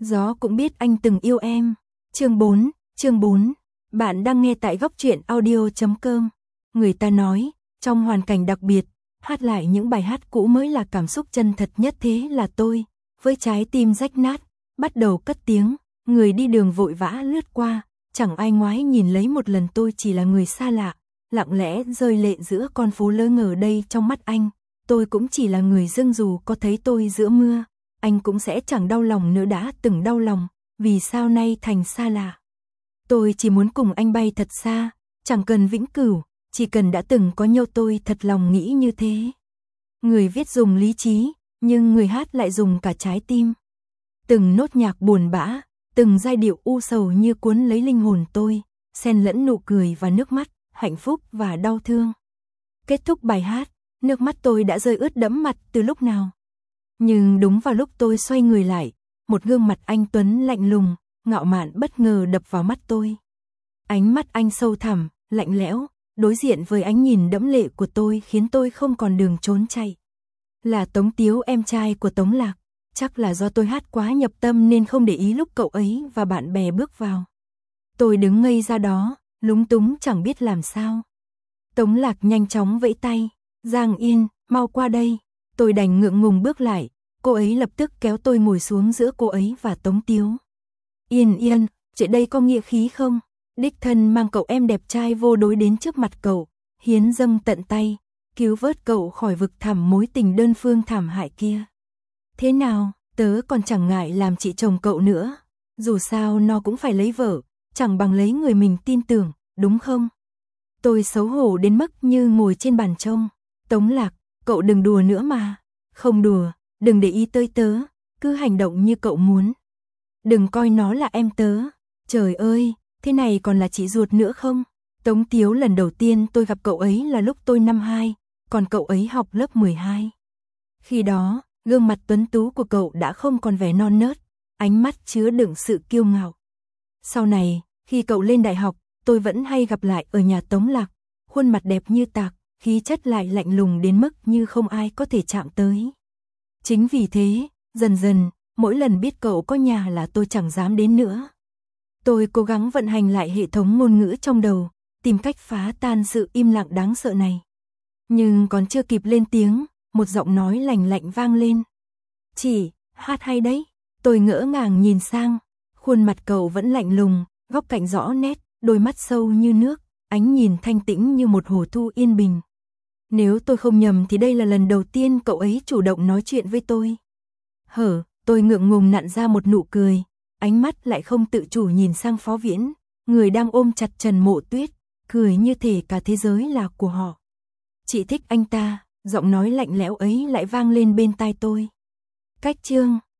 Gió cũng biết anh từng yêu em. Chương 4. Bạn đang nghe tại Góc Truyện Audio.com. Người ta nói, trong hoàn cảnh đặc biệt, hát lại những bài hát cũ mới là cảm xúc chân thật nhất, thế là tôi, với trái tim rách nát, bắt đầu cất tiếng. Người đi đường vội vã lướt qua, chẳng ai ngoái nhìn lấy một lần, tôi chỉ là người xa lạ, lặng lẽ rơi lệ giữa con phố lơ ngờ đây. Trong mắt anh, tôi cũng chỉ là người dưng, dù có thấy tôi giữa mưa, anh cũng sẽ chẳng đau lòng nữa. Đã từng đau lòng, vì sao nay thành xa lạ. Tôi chỉ muốn cùng anh bay thật xa, chẳng cần vĩnh cửu, chỉ cần đã từng có nhau. Tôi thật lòng nghĩ như thế. Người viết dùng lý trí, nhưng người hát lại dùng cả trái tim. Từng nốt nhạc buồn bã, từng giai điệu u sầu như cuốn lấy linh hồn tôi, xen lẫn nụ cười và nước mắt, hạnh phúc và đau thương. Kết thúc bài hát, nước mắt tôi đã rơi ướt đẫm mặt từ lúc nào. Nhưng đúng vào lúc tôi xoay người lại, một gương mặt anh tuấn lạnh lùng, ngạo mạn bất ngờ đập vào mắt tôi. Ánh mắt anh sâu thẳm, lạnh lẽo, đối diện với ánh nhìn đẫm lệ của tôi khiến tôi không còn đường trốn chạy. Là Tống Tiếu, em trai của Tống Lạc. Chắc là do tôi hát quá nhập tâm nên không để ý lúc cậu ấy và bạn bè bước vào. Tôi đứng ngây ra đó, lúng túng chẳng biết làm sao. Tống Lạc nhanh chóng vẫy tay, Giang Yên, mau qua đây. Tôi đành ngượng ngùng bước lại, cô ấy lập tức kéo tôi ngồi xuống giữa cô ấy và Tống Tiếu. Yên, chuyện đây có nghĩa khí không? Đích thân mang cậu em đẹp trai vô đối đến trước mặt cậu, hiến dâng tận tay, cứu vớt cậu khỏi vực thẳm mối tình đơn phương thảm hại kia. Thế nào, tớ còn chẳng ngại làm chị chồng cậu nữa, dù sao nó cũng phải lấy vợ, chẳng bằng lấy người mình tin tưởng, đúng không? Tôi xấu hổ đến mức như ngồi trên bàn trông. Tống Lạc, cậu đừng đùa nữa mà. Không đùa, đừng để ý tới tớ, cứ hành động như cậu muốn. Đừng coi nó là em tớ. Trời ơi, thế này còn là chị ruột nữa không? Tống Tiếu, lần đầu tiên tôi gặp cậu ấy là lúc tôi năm 2, còn cậu ấy học lớp 12. Khi đó, gương mặt tuấn tú của cậu đã không còn vẻ non nớt, ánh mắt chứa đựng sự kiêu ngạo. Sau này, khi cậu lên đại học, tôi vẫn hay gặp lại ở nhà Tống Lạc, khuôn mặt đẹp như tạc, khí chất lại lạnh lùng đến mức như không ai có thể chạm tới. Chính vì thế, dần dần, mỗi lần biết cậu có nhà là tôi chẳng dám đến nữa. Tôi cố gắng vận hành lại hệ thống ngôn ngữ trong đầu, tìm cách phá tan sự im lặng đáng sợ này. Nhưng còn chưa kịp lên tiếng, một giọng nói lạnh lạnh vang lên. Chị, hát hay đấy. Tôi ngỡ ngàng nhìn sang, khuôn mặt cậu vẫn lạnh lùng, góc cạnh rõ nét, đôi mắt sâu như nước, ánh nhìn thanh tĩnh như một hồ thu yên bình. Nếu tôi không nhầm thì đây là lần đầu tiên cậu ấy chủ động nói chuyện với tôi. Tôi ngượng ngùng nặn ra một nụ cười, ánh mắt lại không tự chủ nhìn sang Phó Viễn, người đang ôm chặt Trần Mộ Tuyết, cười như thể cả thế giới là của họ. Chị thích anh ta, giọng nói lạnh lẽo ấy lại vang lên bên tai tôi. Cách chương